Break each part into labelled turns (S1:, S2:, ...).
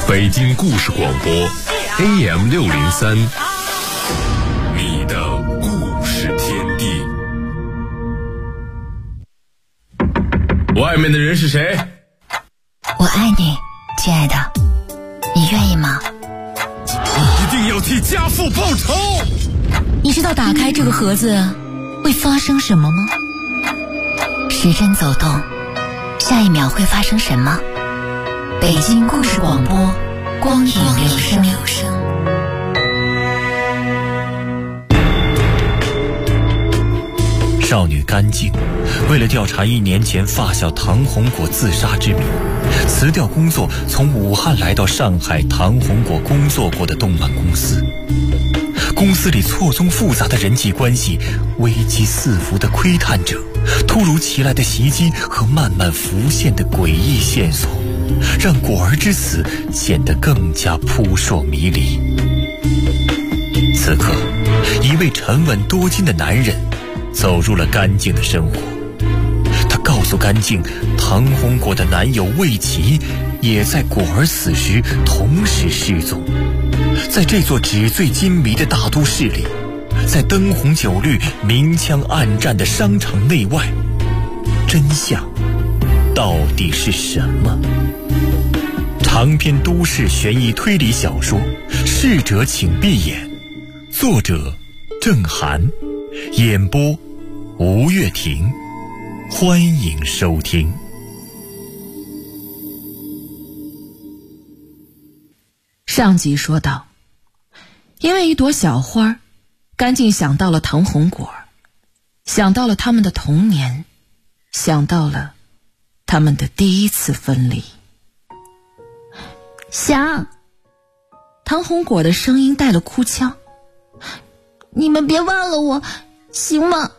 S1: 北京故事广播 AM603，你的故事天地。外面的人是谁？
S2: 我爱你，亲爱的，你愿意吗？
S1: 我一定要替家父报仇。
S2: 你知道打开这个盒子会发生什么吗？时针走动，下一秒会发生什么？北京故事广播，光影留声。
S3: 少女甘静为了调查1年前发小唐红果自杀之谜，辞掉工作，从武汉来到上海唐红果工作过的动漫公司。公司里错综复杂的人际关系，危机四伏的窥探者，突如其来的袭击和慢慢浮现的诡异线索，让果儿之死显得更加扑朔迷离。此刻，一位沉稳多金的男人走入了甘静的生活。他告诉甘静，唐红果的男友魏琪也在果儿死时同时失踪。在这座纸醉金迷的大都市里，在灯红酒绿、明枪暗战的商场内外，真相到底是什么？长篇都市悬疑推理小说《逝者请闭眼》，作者郑涵，演播吴月婷，欢迎收听。
S4: 上集说到，因为一朵小花，甘静想到了唐红果，想到了他们的童年，想到了他们的第一次分离。
S2: 想，
S4: 唐红果的声音带了哭腔，
S2: 你们别忘了我，行吗？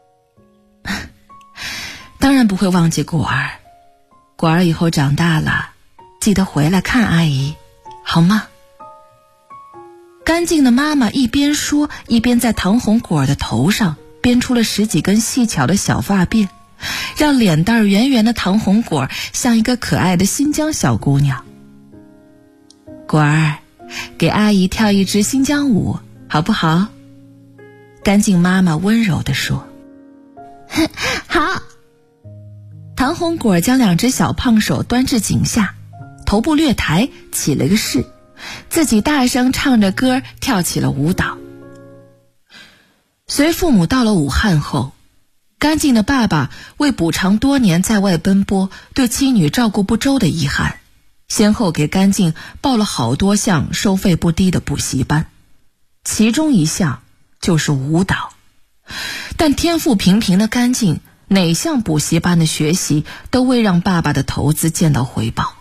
S4: 当然不会忘记果儿，果儿以后长大了，记得回来看阿姨，好吗？甘静的妈妈一边说，一边在唐红果儿的头上编出了10几根细巧的小发辫，让脸蛋儿圆圆的唐红果儿像一个可爱的新疆小姑娘。果儿，给阿姨跳一支新疆舞，好不好？甘静妈妈温柔地说。
S2: 好。
S4: 唐红果儿将2只小胖手端至颈下，头部略抬，起了个势，自己大声唱着歌跳起了舞蹈。随父母到了武汉后，甘静的爸爸为补偿多年在外奔波对妻女照顾不周的遗憾，先后给甘静报了好多项收费不低的补习班，其中一项就是舞蹈。但天赋平平的甘静，哪项补习班的学习都未让爸爸的投资见到回报。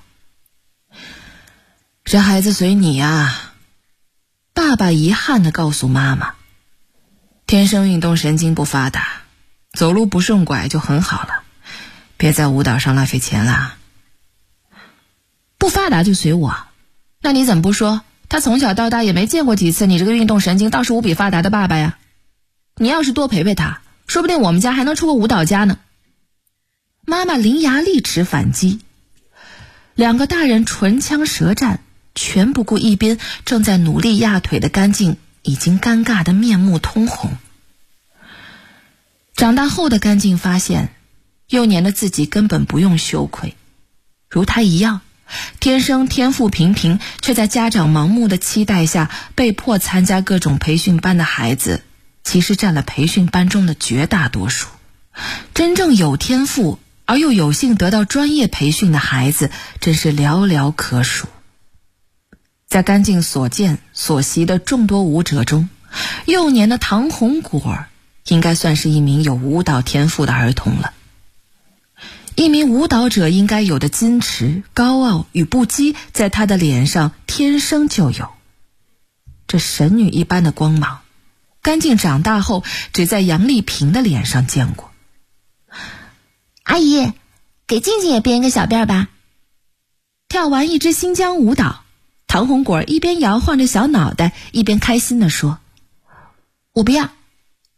S4: 这孩子随你啊，爸爸遗憾地告诉妈妈，天生运动神经不发达，走路不顺拐就很好了，别在舞蹈上浪费钱了。不发达就随我，那你怎么不说他从小到大也没见过几次你这个运动神经倒是无比发达的爸爸呀？你要是多陪陪他，说不定我们家还能出个舞蹈家呢。妈妈伶牙俐齿反击，2个大人唇枪舌战，全不顾一边正在努力压腿的甘静已经尴尬的面目通红。长大后的甘静发现，幼年的自己根本不用羞愧，如她一样，天生天赋平平，却在家长盲目的期待下被迫参加各种培训班的孩子，其实占了培训班中的绝大多数。真正有天赋而又有幸得到专业培训的孩子，真是寥寥可数。在甘静所见所习的众多舞者中，幼年的唐红果应该算是一名有舞蹈天赋的儿童了。一名舞蹈者应该有的矜持、高傲与不羁，在他的脸上天生就有。这神女一般的光芒，甘静长大后只在杨丽萍的脸上见过。
S2: 阿姨，给静静也编一个小辫吧。
S4: 跳完一支新疆舞蹈，唐红果一边摇晃着小脑袋，一边开心地说：我不要。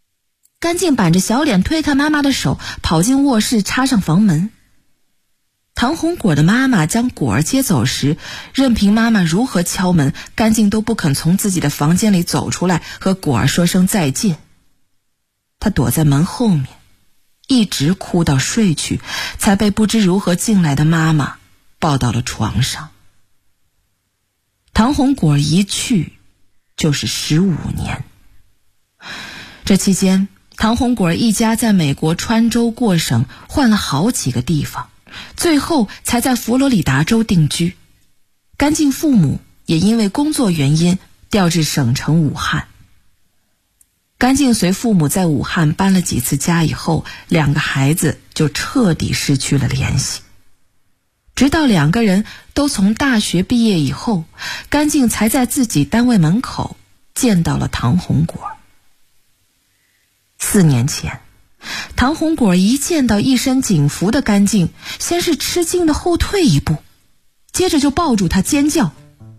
S4: 甘静板着小脸推开妈妈的手，跑进卧室，插上房门。 唐红果的妈妈将果儿接走时，任凭妈妈如何敲门，甘静都不肯从自己的房间里走出来和果儿说声再见。她躲在门后面，一直哭到睡去，才被不知如何进来的妈妈抱到了床上。唐红果一去就是15年。这期间，唐红果一家在美国川州过省，换了好几个地方，最后才在佛罗里达州定居。甘静父母也因为工作原因调至省城武汉。甘静随父母在武汉搬了几次家以后，2个孩子就彻底失去了联系。直到2个人都从大学毕业以后，甘静才在自己单位门口见到了唐红果。4年前，唐红果一见到一身警服的甘静，先是吃惊的后退一步，接着就抱住他尖叫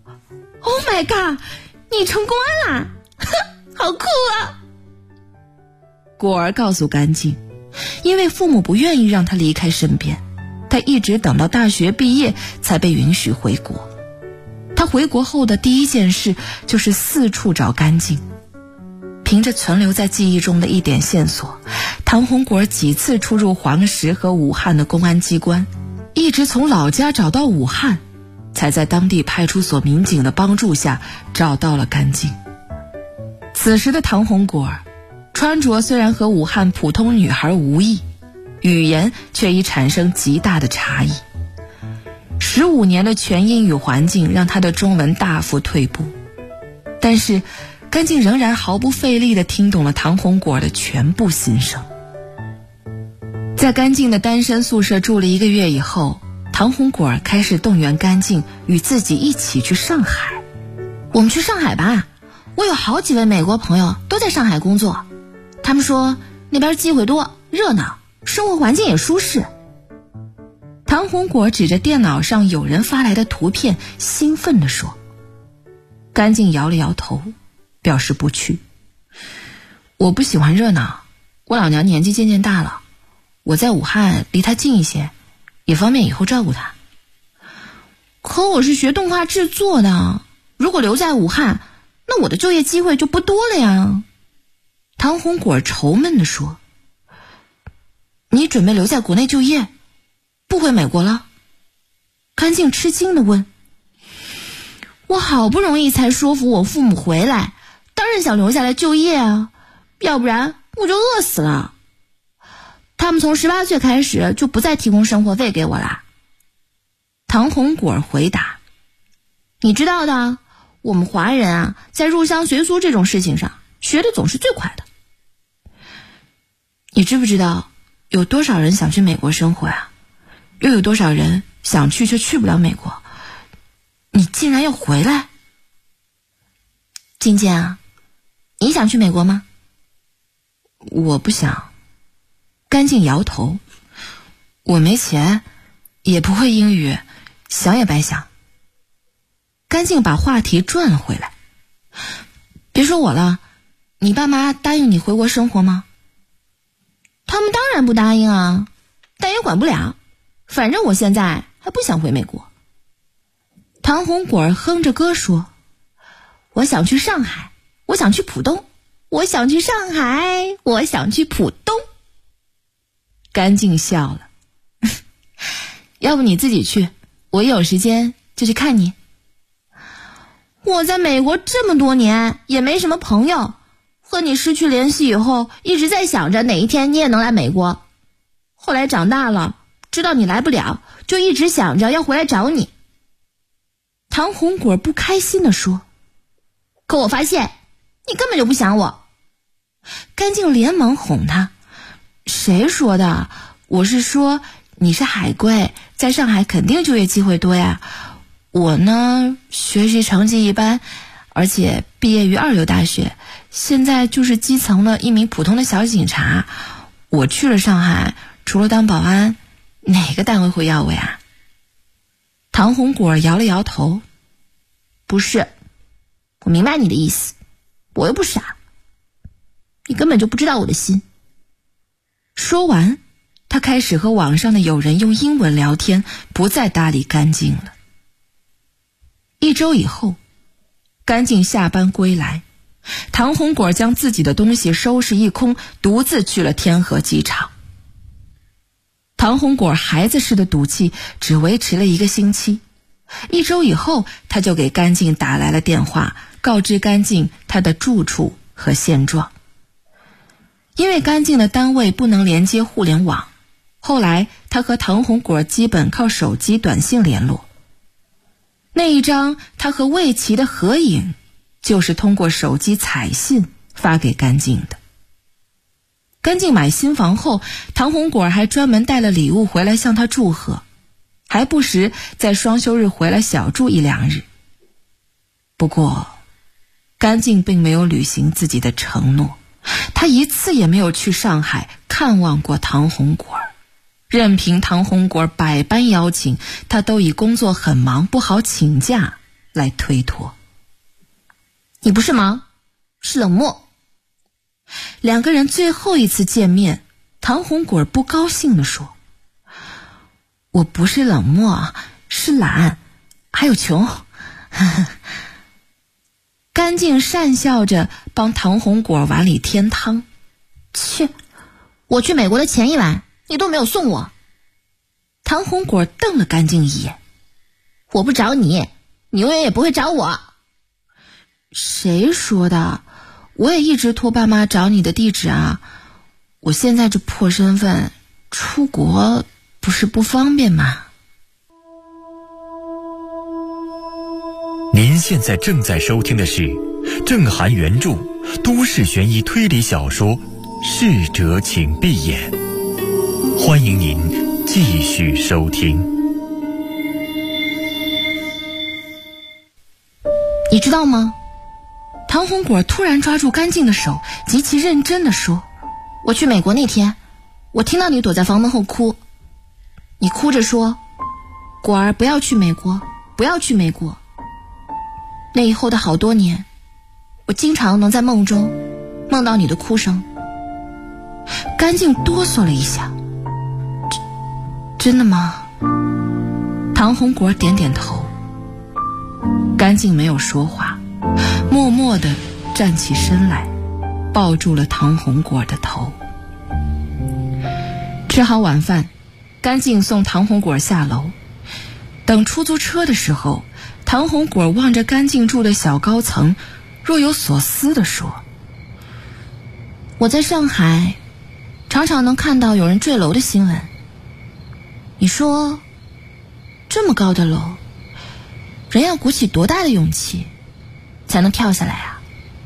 S4: ：“Oh my god， 你成功了！好酷啊！”果儿告诉甘静，因为父母不愿意让他离开身边，他一直等到大学毕业才被允许回国。他回国后的第一件事就是四处找甘静。凭着存留在记忆中的一点线索，唐红果几次出入黄石和武汉的公安机关，一直从老家找到武汉，才在当地派出所民警的帮助下找到了甘静。此时的唐红果穿着虽然和武汉普通女孩无异，语言却已产生极大的差异。15年的全英语环境让她的中文大幅退步，但是甘静仍然毫不费力地听懂了唐红果的全部心声。在甘静的单身宿舍住了1个月以后，唐红果开始动员甘静与自己一起去上海。我们去上海吧，我有好几位美国朋友都在上海工作，他们说那边机会多，热闹，生活环境也舒适。唐红果指着电脑上有人发来的图片，兴奋地说。甘静摇了摇头，表示不去。我不喜欢热闹，我老娘年纪渐渐大了，我在武汉离她近一些，也方便以后照顾她。可我是学动画制作的，如果留在武汉，那我的就业机会就不多了呀。唐红果愁闷地说。你准备留在国内就业，不回美国了？甘静吃惊地问。我好不容易才说服我父母回来，当然想留下来就业啊，要不然我就饿死了。他们从18岁开始就不再提供生活费给我啦。唐红果回答。你知道的，我们华人啊，在入乡随俗这种事情上学的总是最快的。你知不知道有多少人想去美国生活呀？又有多少人想去却去不了美国？你竟然要回来？静静啊，你想去美国吗？我不想。甘静摇头。我没钱，也不会英语，想也白想。甘静把话题转了回来。别说我了，你爸妈答应你回国生活吗？他们当然不答应啊，但也管不了，反正我现在还不想回美国。唐红果哼着歌说，我想去上海，我想去浦东，我想去上海，我想去浦东。甘静笑了。要不你自己去，我一有时间就去看你。我在美国这么多年也没什么朋友，和你失去联系以后，一直在想着哪一天你也能来美国。后来长大了，知道你来不了，就一直想着要回来找你。唐红果不开心地说。可我发现你根本就不想我。甘静连忙哄他。谁说的？我是说你是海归，在上海肯定就业机会多呀。我呢，学习成绩一般，而且毕业于2流大学，现在就是基层的一名普通的小警察。我去了上海，除了当保安，哪个单位会要我呀？唐红果摇了摇头。不是，我明白你的意思，我又不傻，你根本就不知道我的心。说完， 他开始和网上的友人用英文聊天，不再搭理干净了。1周以后，干净下班归来，唐红果将自己的东西收拾一空，独自去了天河机场。唐红果孩子似的赌气只维持了1个星期，1周以后，他就给干净打来了电话，告知干净他的住处和现状。因为干净的单位不能连接互联网，后来他和唐红果基本靠手机短信联络。那一张他和魏琪的合影，就是通过手机彩信发给干净的。干净买新房后，唐红果还专门带了礼物回来向他祝贺，还不时在双休日回来小住1、2日。不过，干净并没有履行自己的承诺，他一次也没有去上海看望过唐红果，任凭唐红果百般邀请，他都以工作很忙不好请假来推脱。
S2: 你不是忙，是冷漠。
S4: 2个人最后一次见面，唐红果不高兴地说：“我不是冷漠，是懒，还有穷。”干净讪笑着帮唐红果碗里添汤。
S2: 切，我去美国的前一晚，你都没有送我。
S4: 唐红果瞪了干净一眼。
S2: 我不找你，你永远也不会找我。
S4: 谁说的？我也一直托爸妈找你的地址啊。我现在这破身份，出国不是不方便吗？
S3: 您现在正在收听的是郑涵原著都市悬疑推理小说《逝者请闭眼》，欢迎您继续收听。
S4: 你知道吗？唐红果突然抓住干净的手，极其认真地说：“
S2: 我去美国那天，我听到你躲在房门后哭，你哭着说，果儿不要去美国，不要去美国。那以后的好多年，我经常能在梦中梦到你的哭声。”
S4: 干净哆嗦了一下。真的吗？唐红果点点头。干净没有说话，默默地站起身来，抱住了唐红果的头。吃好晚饭，干净送唐红果下楼。等出租车的时候，唐红果望着干净住的小高层，若有所思地说：“
S2: 我在上海常常能看到有人坠楼的新闻。你说，这么高的楼，人要鼓起多大的勇气才能跳下来啊？”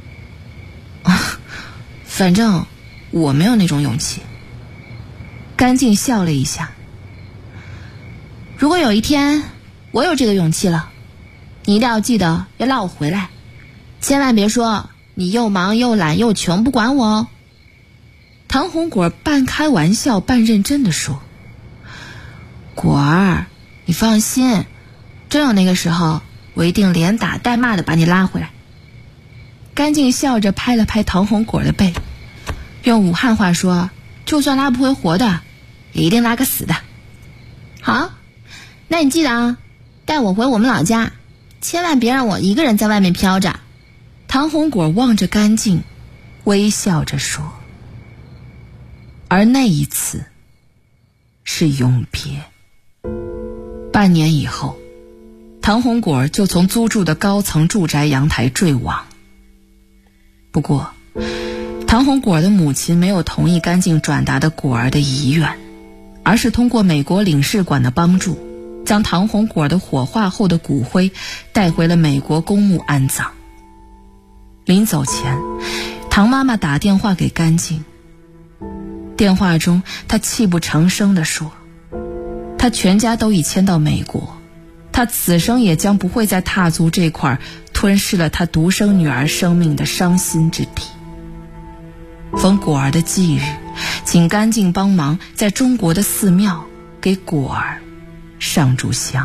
S4: 反正我没有那种勇气。干净笑了一下。
S2: 如果有一天我有这个勇气了，你一定要记得要拉我回来，千万别说你又忙又懒又穷不管我哦。
S4: 唐红果半开玩笑半认真地说：“果儿，你放心，真有那个时候，我一定连打带骂的把你拉回来。”干净笑着拍了拍唐红果的背，用武汉话说：“就算拉不回活的，也一定拉个死的。”
S2: 好，那你记得啊，带我回我们老家，千万别让我一个人在外面飘着。
S4: 唐红果望着干净，微笑着说。而那一次是永别。半年以后，唐红果就从租住的高层住宅阳台坠亡。不过，唐红果的母亲没有同意干净转达的果儿的遗愿，而是通过美国领事馆的帮助，将唐红果的火化后的骨灰带回了美国公墓安葬。临走前，唐妈妈打电话给干净。电话中，她泣不成声地说：“她全家都已迁到美国，她此生也将不会再踏足这块吞噬了她独生女儿生命的伤心之地。逢果儿的忌日，请干净帮忙在中国的寺庙给果儿上炷香。”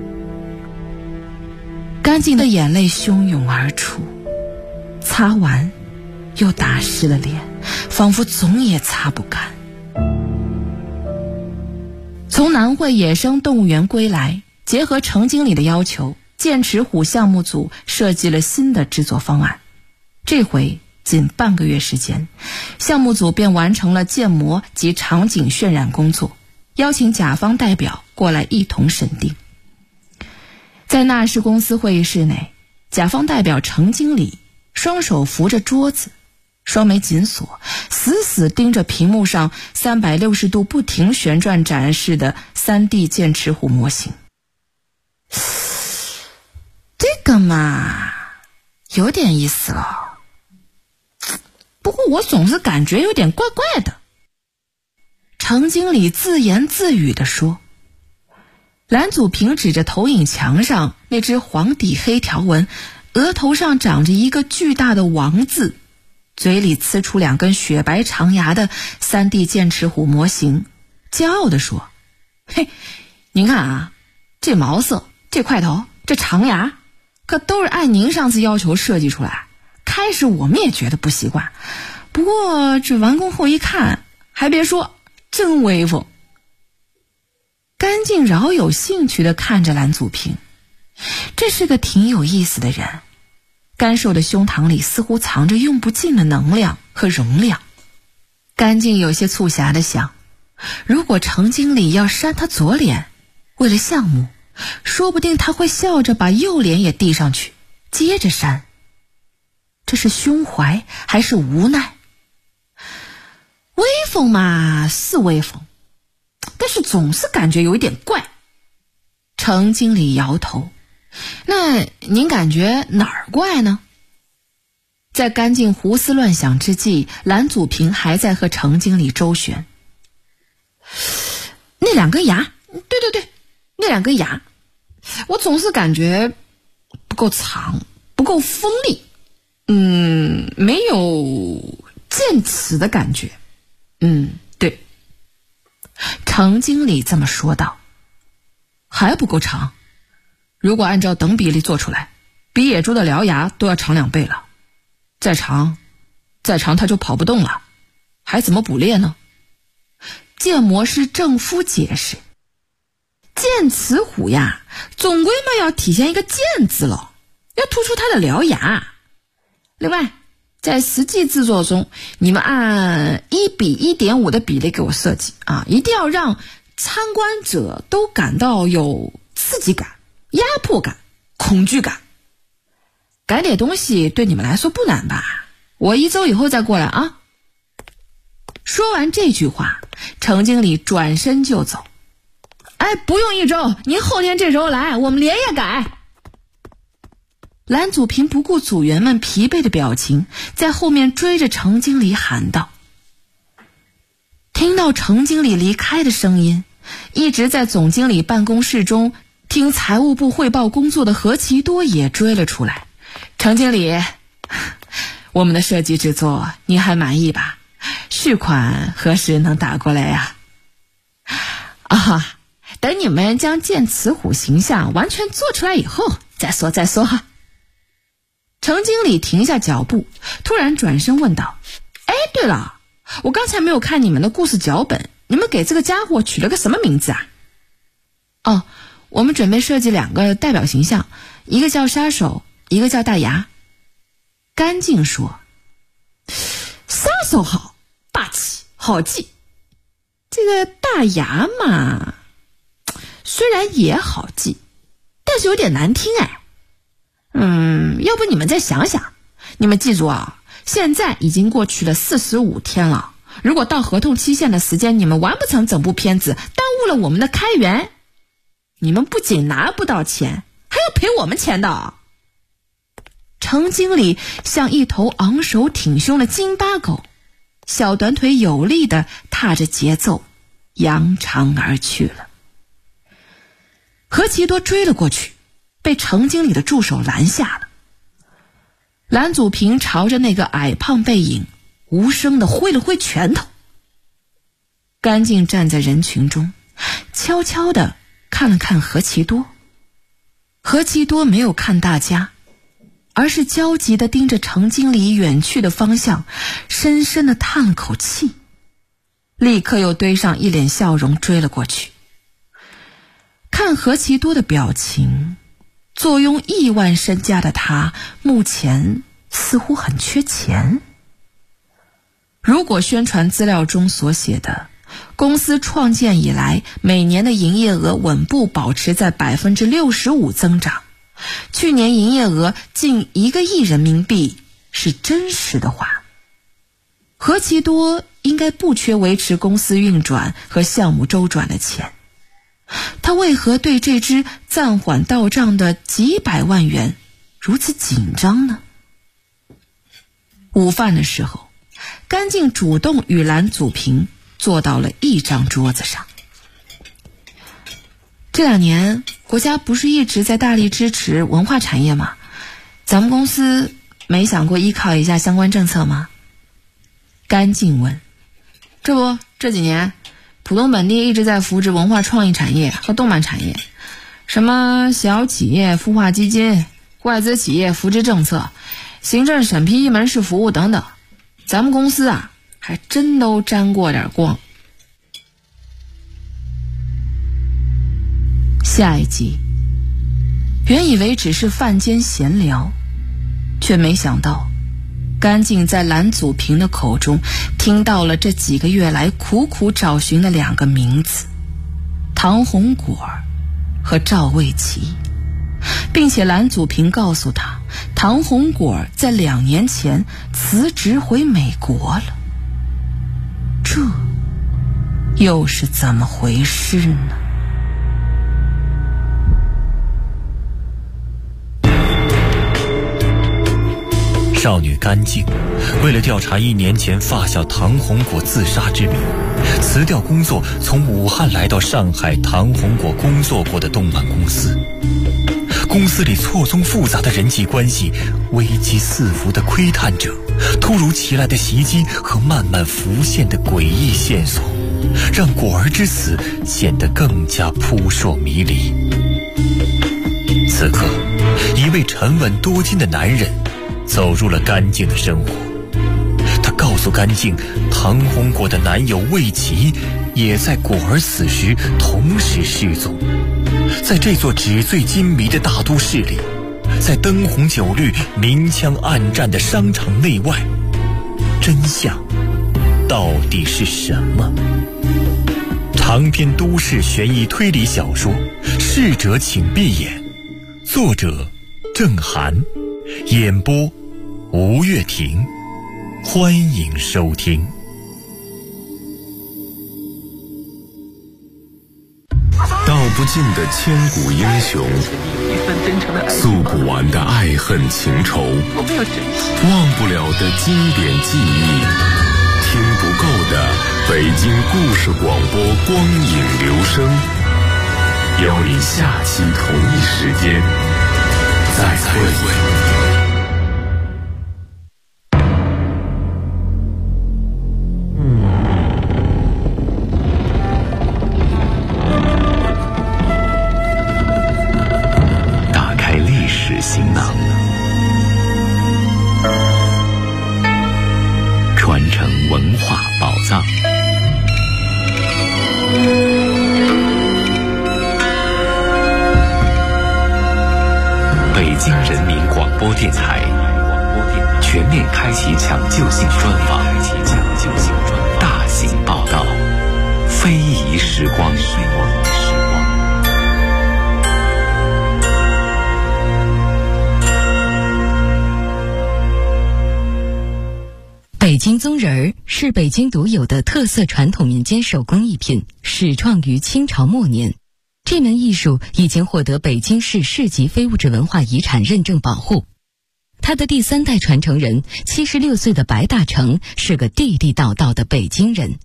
S4: 干净的眼泪汹涌而出，擦完又打湿了脸，仿佛总也擦不干。 从南汇野生动物园归来，结合程经理的要求，剑齿虎项目组设计了新的制作方案。这回仅半个月时间，项目组便完成了建模及场景渲染工作，邀请甲方代表过来一同审定。在纳氏公司会议室内，甲方代表程经理双手扶着桌子，双眉紧锁，死死盯着屏幕上360度不停旋转展示的 3D 剑齿虎模型。这个嘛，有点意思了，不过我总是感觉有点怪怪的。程经理自言自语地说。蓝祖平指着投影墙上那只黄底黑条纹，额头上长着一个巨大的王字，嘴里呲出2根雪白长牙的 3D 剑齿虎模型，骄傲地说：嘿，您看啊，这毛色，这块头，这长牙，可都是按您上次要求设计出来。开始我们也觉得不习惯，不过这完工后一看，还别说，真威风。甘静饶有兴趣地看着蓝祖平，这是个挺有意思的人。甘寿的胸膛里似乎藏着用不尽的能量和容量。甘静有些促狭地想，如果程经理要扇他左脸，为了项目，说不定他会笑着把右脸也递上去，接着扇。这是胸怀还是无奈？威风嘛，是威风，但是总是感觉有一点怪。程经理摇头。那您感觉哪儿怪呢？在甘静胡思乱想之际，蓝祖平还在和程经理周旋。那2根牙，对，那2根牙，我总是感觉不够长，不够锋利，没有剑齿的感觉。对。程经理这么说道。还不够长，如果按照等比例做出来，比野猪的獠牙都要长2倍了。再长它就跑不动了，还怎么捕猎呢？建模师郑夫解释，剑齿虎呀，总归嘛要体现一个剑字了，要突出它的獠牙。另外，在实际制作中，你们按1:1.5的比例给我设计啊，一定要让参观者都感到有刺激感、压迫感、恐惧感。改点东西对你们来说不难吧？我1周以后再过来啊。说完这句话，程经理转身就走。不用1周，您后天这时候来，我们连夜改。蓝祖平不顾组员们疲惫的表情，在后面追着程经理喊道。听到程经理离开的声音，一直在总经理办公室中听财务部汇报工作的何其多也追了出来。程经理，我们的设计制作您还满意吧？续款何时能打过来呀？等你们将剑齿虎形象完全做出来以后再说哈。程经理停下脚步，突然转身问道：对了，我刚才没有看你们的故事脚本，你们给这个家伙取了个什么名字啊？我们准备设计2个代表形象，一个叫杀手，一个叫大牙。甘静说：杀手好，霸气，好记。这个大牙嘛，虽然也好记，但是有点难听要不你们再想想。你们记住啊，现在已经过去了45天了，如果到合同期限的时间你们完不成整部片子，耽误了我们的开源，你们不仅拿不到钱，还要赔我们钱的。程经理像一头昂首挺胸的金巴狗，小短腿有力地踏着节奏扬长而去了。何其多追了过去，被程经理的助手拦下了。蓝祖平朝着那个矮胖背影无声地挥了挥拳头。甘静站在人群中，悄悄地看了看何其多。何其多没有看大家，而是焦急地盯着程经理远去的方向，深深地叹了口气，立刻又堆上一脸笑容追了过去。 看何其多的表情，坐拥亿万身家的他，目前似乎很缺钱。如果宣传资料中所写的公司创建以来每年的营业额稳步保持在 65% 增长，去年营业额近1个亿人民币是真实的话，何其多应该不缺维持公司运转和项目周转的钱，他为何对这支暂缓到账的几百万元如此紧张呢？午饭的时候，甘静主动与蓝祖平坐到了一张桌子上。这2年国家不是一直在大力支持文化产业吗？咱们公司没想过依靠一下相关政策吗？甘静问。这不，这几年浦东本地一直在扶持文化创意产业和动漫产业，什么小企业孵化基金、外资企业扶持政策、行政审批门市服务等等，咱们公司啊还真都沾过点光。下一集，原以为只是饭间闲聊，却没想到甘静在蓝祖平的口中听到了这几个月来苦苦找寻的2个名字，唐红果和赵卫奇，并且蓝祖平告诉他，唐红果在2年前辞职回美国了。这又是怎么回事呢？
S3: 少女甘静为了调查1年前发小唐红果自杀之谜，辞掉工作，从武汉来到上海唐红果工作过的动漫公司。公司里错综复杂的人际关系，危机四伏的窥探者，突如其来的袭击和慢慢浮现的诡异线索，让果儿之死显得更加扑朔迷离。此刻，一位沉稳多金的男人走入了甘静的生活。他告诉甘静，唐红果的男友魏琪也在果儿死时同时失踪。在这座纸醉金迷的大都市里，在灯红酒绿、明枪暗战的商场内外，真相到底是什么？长篇都市悬疑推理小说《逝者请闭眼》，作者郑涵，演播吴月婷，欢迎收听。
S1: 道不尽的千古英雄，诉不完的爱恨情仇，忘不了的经典记忆，听不够的北京故事广播光影留声，邀你下期同一时间再会。行囊，传承文化宝藏。北京人民广播电台全面开启抢救性专访，大型报道，非遗时光。
S2: 北京宗人儿是北京独有的特色传统民间手工艺品，始创于清朝末年。这门艺术已经获得北京市市级非物质文化遗产认证保护。他的第3代传承人76岁的白大成是个地地道道的北京人。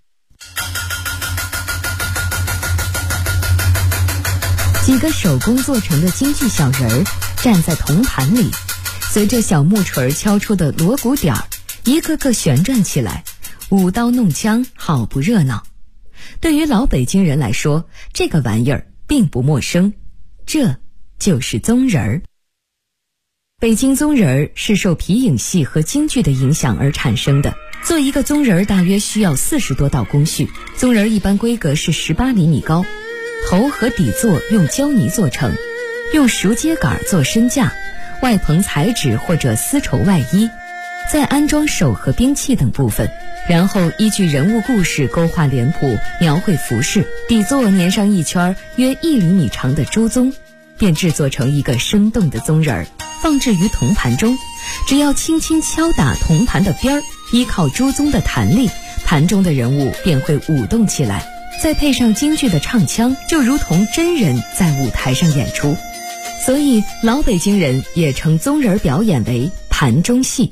S2: 几个手工做成的京剧小人儿站在铜盘里，随着小木锤敲出的锣鼓点儿，一个个旋转起来，舞刀弄枪，好不热闹。对于老北京人来说，这个玩意儿并不陌生，这就是宗人儿。北京宗人儿是受皮影戏和京剧的影响而产生的。做一个宗人儿大约需要40多道工序，宗人儿一般规格是18厘米高，
S5: 头和底座用胶泥做成，用熟秸秆做身架，外棚彩纸或者丝绸外衣，再安装手和兵器等部分，然后依据人物故事勾画脸谱，描绘服饰，底座粘上一圈约1厘米长的猪鬃，便制作成一个生动的鬃人儿，放置于铜盘中。只要轻轻敲打铜盘的边儿，依靠猪鬃的弹力，盘中的人物便会舞动起来，再配上京剧的唱腔，就如同真人在舞台上演出。所以老北京人也称鬃人表演为盘中戏。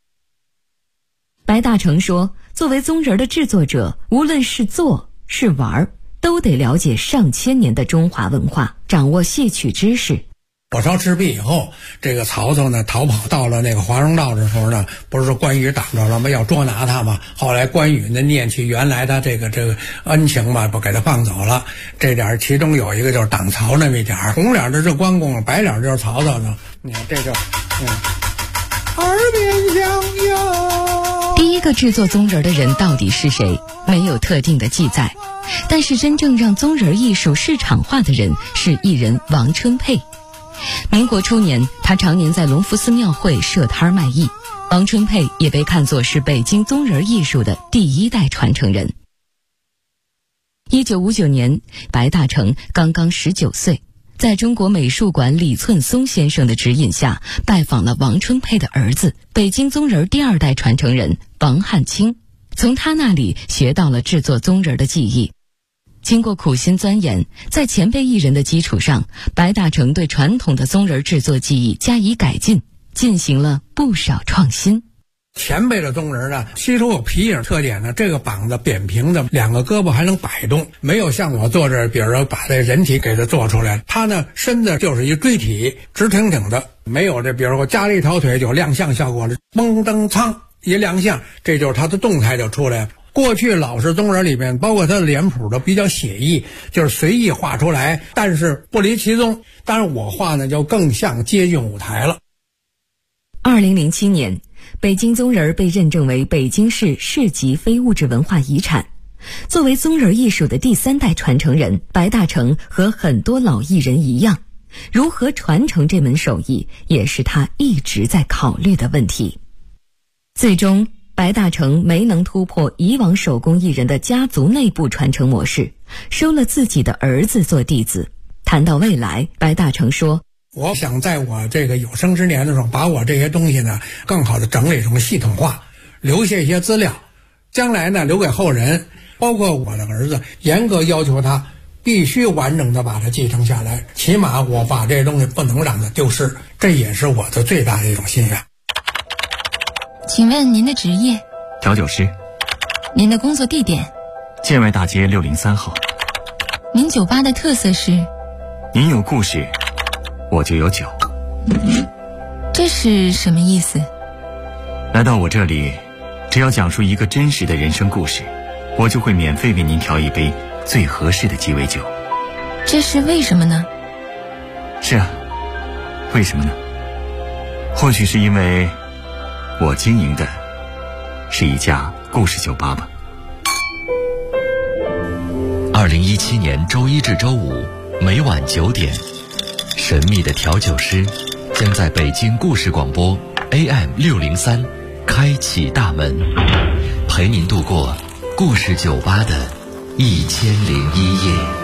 S5: 白大成说，作为鬃人的制作者，无论是做是玩，都得了解上千年的中华文化，掌握戏曲知识。
S6: 火烧赤壁以后，这个曹操呢逃跑到了那个华容道的时候呢，不是说关羽挡着了吗？要捉拿他嘛。后来关羽呢念起原来他这个恩情嘛，不给他放走了。这点其中有一个就是挡曹那么一点，红脸的是关公，白脸就是曹操呢。你看这就，耳边相拥。
S5: 第一个制作鬃人的人到底是谁？没有特定的记载，但是真正让鬃人艺术市场化的人是艺人王春佩。民国初年，他常年在隆福寺庙会设摊卖艺。王春佩也被看作是北京鬃人艺术的第一代传承人。1959年，白大成刚刚19岁，在中国美术馆李寸松先生的指引下，拜访了王春佩的儿子，北京鬃人第2代传承人王汉卿，从他那里学到了制作鬃人的技艺。经过苦心钻研，在前辈艺人的基础上，白大成对传统的鬃人制作技艺加以改进，进行了不少创新。
S6: 前辈的鬃人呢，吸收有皮影特点呢，这个膀子扁平的，2个胳膊还能摆动，没有像我做这，比如说把这人体给它做出来，它呢身子就是一锥体，直挺挺的，没有这，比如说加了一条腿就亮相效果了，嘣噔噌一亮相，这就是它的动态就出来了。过去老式鬃人里面，包括它的脸谱都比较写意，就是随意画出来，但是不离其宗。当然我画呢就更像接近舞台了。
S5: 2007年，北京鬃人被认证为北京市市级非物质文化遗产。作为鬃人艺术的第3代传承人，白大成和很多老艺人一样，如何传承这门手艺，也是他一直在考虑的问题。最终白大成没能突破以往手工艺人的家族内部传承模式，收了自己的儿子做弟子。谈到未来，白大成说，
S6: 我想在我这个有生之年的时候，把我这些东西呢更好的整理成系统化，留下一些资料，将来呢留给后人，包括我的儿子，严格要求他必须完整的把它继承下来，起码我把这些东西不能让它丢失，这也是我的最大的一种心愿。
S4: 请问您的职业？
S3: 调酒师。
S4: 您的工作地点？
S3: 建外大街603号。
S4: 您酒吧的特色是？
S3: 您有故事，我就有酒。
S4: 这是什么意思？
S3: 来到我这里，只要讲述一个真实的人生故事，我就会免费为您调一杯最合适的鸡尾酒。
S4: 这是为什么呢？
S3: 是啊，为什么呢？或许是因为我经营的是一家故事酒吧吧。
S1: 2017年周一至周五每晚9点，神秘的调酒师将在北京故事广播 AM603开启大门，陪您度过故事酒吧的1001夜。